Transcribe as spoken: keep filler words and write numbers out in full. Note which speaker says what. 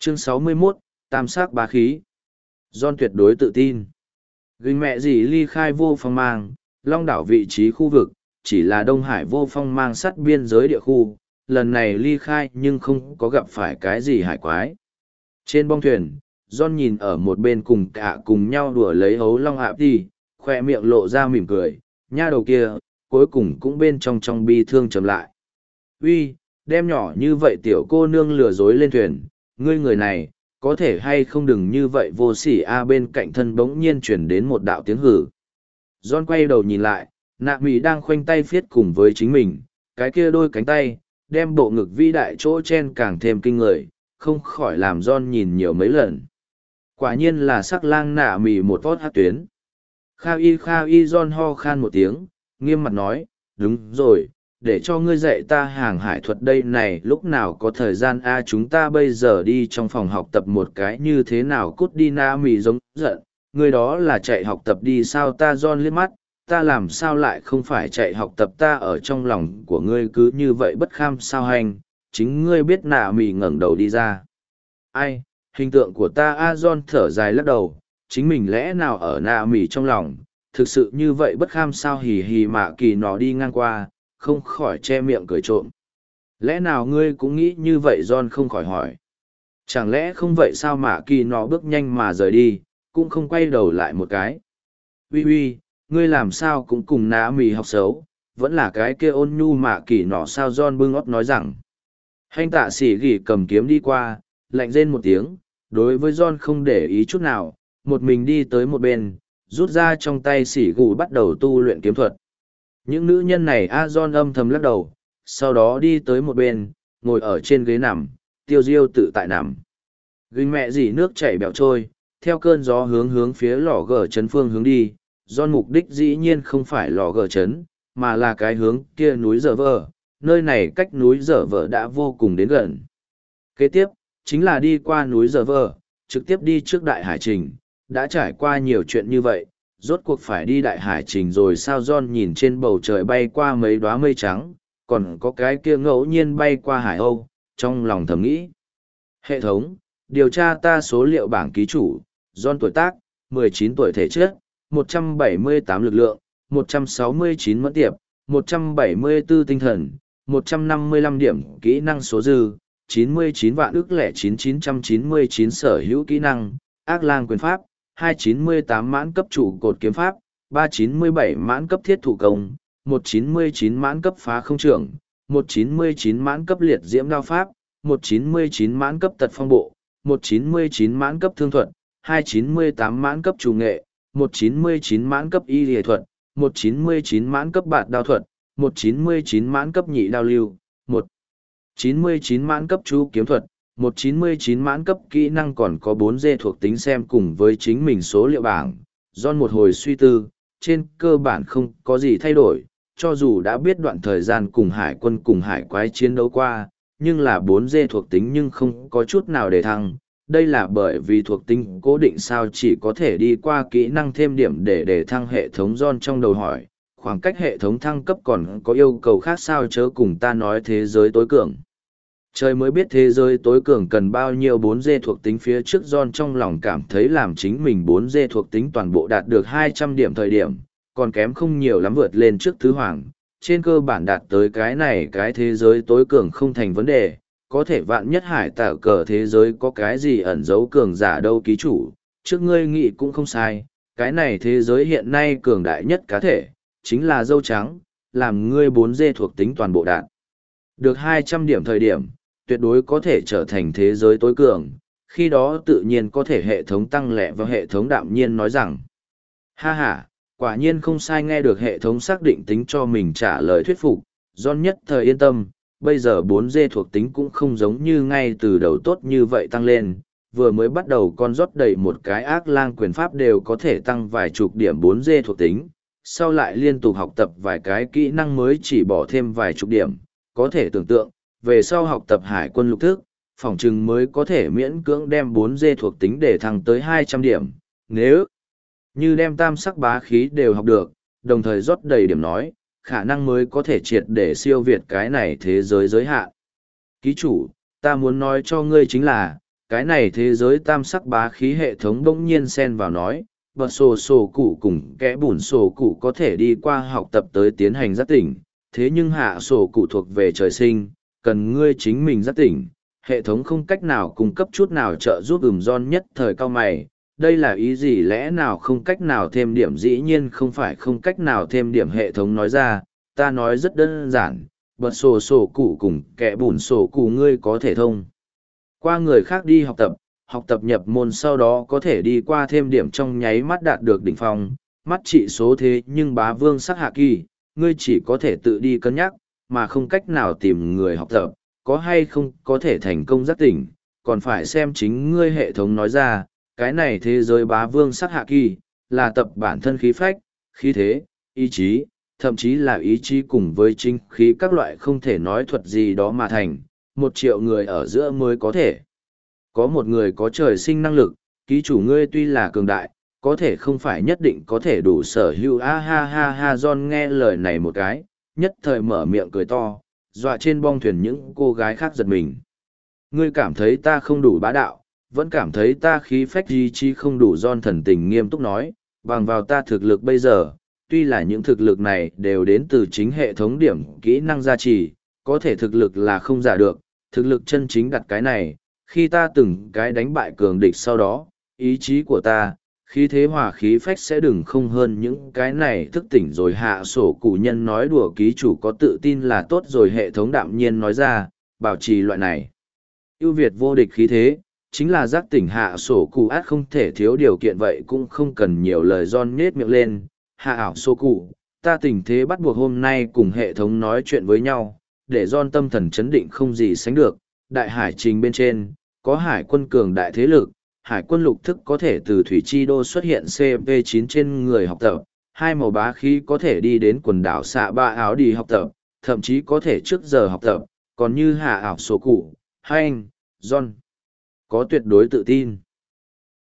Speaker 1: Chương sáu mươi mốt, Tam sắc bá khí. John tuyệt đối tự tin. Ginh mẹ gì ly khai vô phong mang, long đảo vị trí khu vực, chỉ là Đông Hải vô phong mang sắt biên giới địa khu, lần này ly khai nhưng không có gặp phải cái gì hải quái. Trên bong thuyền, John nhìn ở một bên cùng cả cùng nhau đùa lấy hấu long hạp đi, khoe miệng lộ ra mỉm cười, nha đầu kia, cuối cùng cũng bên trong trong bi thương chầm lại. Uy, đem nhỏ như vậy tiểu cô nương lừa dối lên thuyền, ngươi người này, có thể hay không đừng như vậy vô sỉ a bên cạnh thân bỗng nhiên chuyển đến một đạo tiếng hử. John quay đầu nhìn lại, nạ mỹ đang khoanh tay viết cùng với chính mình, cái kia đôi cánh tay, đem bộ ngực vĩ đại chỗ chen càng thêm kinh người, không khỏi làm John nhìn nhiều mấy lần. Quả nhiên là sắc lang nạ mì một vót hát tuyến. Kha y kha y John ho khan một tiếng, nghiêm mặt nói, đúng rồi, để cho ngươi dạy ta hàng hải thuật đây này lúc nào có thời gian a chúng ta bây giờ đi trong phòng học tập một cái như thế nào cút đi na mì giống giận, người đó là chạy học tập đi sao ta John liếc mắt, ta làm sao lại không phải chạy học tập ta ở trong lòng của ngươi cứ như vậy bất kham sao hành, chính ngươi biết nạ mì ngẩng đầu đi ra. Ai, hình tượng của ta a John thở dài lắc đầu, chính mình lẽ nào ở nạ mì trong lòng, thực sự như vậy bất kham sao hì hì mà kỳ nó đi ngang qua, không khỏi che miệng cười trộm. Lẽ nào ngươi cũng nghĩ như vậy John không khỏi hỏi. Chẳng lẽ không vậy sao mà kỳ nó bước nhanh mà rời đi, cũng không quay đầu lại một cái. Ui ui, ngươi làm sao cũng cùng ná mì học xấu, vẫn là cái kia ôn nhu mà kỳ nọ sao John bưng óc nói rằng. Hành tạ sỉ gỉ cầm kiếm đi qua, lạnh rên một tiếng, đối với John không để ý chút nào, một mình đi tới một bên, rút ra trong tay sỉ gù bắt đầu tu luyện kiếm thuật. Những nữ nhân này a John âm thầm lắc đầu, sau đó đi tới một bên, ngồi ở trên ghế nằm, tiêu diêu tự tại nằm. Ginh mẹ gì nước chảy bẹo trôi, theo cơn gió hướng hướng phía lò gờ chấn phương hướng đi, John mục đích dĩ nhiên không phải lò gờ chấn, mà là cái hướng kia núi dở vỡ, nơi này cách núi dở vỡ đã vô cùng đến gần. Kế tiếp, chính là đi qua núi dở vỡ, trực tiếp đi trước đại hải trình, đã trải qua nhiều chuyện như vậy, rốt cuộc phải đi đại hải trình rồi sao John nhìn trên bầu trời bay qua mấy đóa mây trắng, còn có cái kia ngẫu nhiên bay qua hải âu, trong lòng thầm nghĩ. Hệ thống, điều tra ta số liệu bảng ký chủ, John tuổi tác, mười chín tuổi thể chất, một trăm bảy mươi tám lực lượng, một trăm sáu mươi chín mẫn tiệp, một trăm bảy mươi tư tinh thần, một trăm năm mươi lăm điểm kỹ năng số dư, chín mươi chín vạn ức lẻ chín chín trăm chín mươi chín sở hữu kỹ năng, ác lang quyền pháp, hai trăm chín mươi tám mãn cấp trụ cột kiếm pháp, ba trăm chín mươi bảy mãn cấp thiết thủ công, một trăm chín mươi chín mãn cấp phá không trưởng, một trăm chín mươi chín mãn cấp liệt diễm đao pháp, một trăm chín mươi chín mãn cấp tật phong bộ, một trăm chín mươi chín mãn cấp thương thuật, hai trăm chín mươi tám mãn cấp trù nghệ, một trăm chín mươi chín mãn cấp y lìa thuật, một trăm chín mươi chín mãn cấp bạt đao thuật, một trăm chín mươi chín mãn cấp nhị đao lưu, một trăm chín mươi chín mãn cấp chú kiếm thuật, một trăm chín mươi chín mãn cấp kỹ năng còn có bốn D thuộc tính xem cùng với chính mình số liệu bảng. John một hồi suy tư, trên cơ bản không có gì thay đổi, cho dù đã biết đoạn thời gian cùng hải quân cùng hải quái chiến đấu qua, nhưng là bốn D thuộc tính nhưng không có chút nào để thăng. Đây là bởi vì thuộc tính cố định sao chỉ có thể đi qua kỹ năng thêm điểm để để thăng hệ thống John trong đầu hỏi, khoảng cách hệ thống thăng cấp còn có yêu cầu khác sao chớ cùng ta nói thế giới tối cường. Trời mới biết thế giới tối cường cần bao nhiêu bốn D thuộc tính phía trước John trong lòng cảm thấy làm chính mình bốn D thuộc tính toàn bộ đạt được hai trăm điểm thời điểm, còn kém không nhiều lắm vượt lên trước thứ hoàng. Trên cơ bản đạt tới cái này cái thế giới tối cường không thành vấn đề, có thể vạn nhất hải tạo cờ thế giới có cái gì ẩn giấu cường giả đâu ký chủ, trước ngươi nghĩ cũng không sai, cái này thế giới hiện nay cường đại nhất cá thể, chính là dâu trắng, làm ngươi bốn D thuộc tính toàn bộ đạt. Được hai trăm điểm thời điểm, tuyệt đối có thể trở thành thế giới tối cường, khi đó tự nhiên có thể hệ thống tăng lẹ và hệ thống đạm nhiên nói rằng. Ha ha, quả nhiên không sai nghe được hệ thống xác định tính cho mình trả lời thuyết phục, John nhất thời yên tâm, bây giờ bốn D thuộc tính cũng không giống như ngay từ đầu tốt như vậy tăng lên, vừa mới bắt đầu con rót đầy một cái ác lang quyền pháp đều có thể tăng vài chục điểm bốn D thuộc tính, sau lại liên tục học tập vài cái kỹ năng mới chỉ bỏ thêm vài chục điểm, có thể tưởng tượng, về sau học tập hải quân lục thức, phỏng chừng mới có thể miễn cưỡng đem bốn D thuộc tính để thăng tới hai trăm điểm, nếu như đem tam sắc bá khí đều học được, đồng thời rót đầy điểm nói, khả năng mới có thể triệt để siêu việt cái này thế giới giới hạn. Ký chủ, ta muốn nói cho ngươi chính là, cái này thế giới tam sắc bá khí hệ thống bỗng nhiên xen vào nói, bật sổ sổ cụ cùng kẽ bùn sổ cụ có thể đi qua học tập tới tiến hành giác tỉnh, thế nhưng hạ sổ cụ thuộc về trời sinh, cần ngươi chính mình giác tỉnh, hệ thống không cách nào cung cấp chút nào trợ giúp ừm giòn nhất thời cao mày. Đây là ý gì, lẽ nào không cách nào thêm điểm? Dĩ nhiên không phải không cách nào thêm điểm, hệ thống nói ra, ta nói rất đơn giản, bật sổ sổ cụ cùng kẻ bùn sổ cụ ngươi có thể thông qua người khác đi học tập, học tập nhập môn sau đó có thể đi qua thêm điểm trong nháy mắt đạt được đỉnh phong, mắt trị số thế nhưng bá vương sắc hạ kỳ, ngươi chỉ có thể tự đi cân nhắc, mà không cách nào tìm người học tập, có hay không có thể thành công giác tỉnh, còn phải xem chính ngươi. Hệ thống nói ra, cái này thế giới bá vương sắc hạ kỳ, là tập bản thân khí phách, khí thế, ý chí, thậm chí là ý chí cùng với chính khí các loại không thể nói thuật gì đó mà thành, một triệu người ở giữa mới có thể. Có một người có trời sinh năng lực, ký chủ ngươi tuy là cường đại, có thể không phải nhất định có thể đủ sở hữu. A ha ha ha, John nghe lời này một cái, nhất thời mở miệng cười to, dọa trên bong thuyền những cô gái khác giật mình. Ngươi cảm thấy ta không đủ bá đạo, vẫn cảm thấy ta khí phách ý chí không đủ. John thần tình nghiêm túc nói, bằng vào ta thực lực bây giờ, tuy là những thực lực này đều đến từ chính hệ thống điểm kỹ năng gia trì, có thể thực lực là không giả được, thực lực chân chính đặt cái này, khi ta từng cái đánh bại cường địch sau đó, ý chí của ta, khí thế hòa khí phách sẽ đừng không hơn những cái này. Thức tỉnh rồi, hạ sổ cụ nhân nói đùa, ký chủ có tự tin là tốt rồi. Hệ thống đạm nhiên nói ra, bảo trì loại này ưu việt vô địch khí thế, chính là giác tỉnh. Hạ sổ cụ át không thể thiếu điều kiện, vậy cũng không cần nhiều lời. John nhết miệng lên, hạ ảo sổ cụ, ta tình thế bắt buộc hôm nay cùng hệ thống nói chuyện với nhau, để John tâm thần chấn định không gì sánh được. Đại hải trình bên trên, có hải quân cường đại thế lực, hải quân lục thức có thể từ thủy chi đô xuất hiện C P chín trên người học tập, hai màu bá khí có thể đi đến quần đảo xạ ba áo đi học tập, thậm chí có thể trước giờ học tập, còn như hạ ảo sổ cụ, hay anh, John, có tuyệt đối tự tin.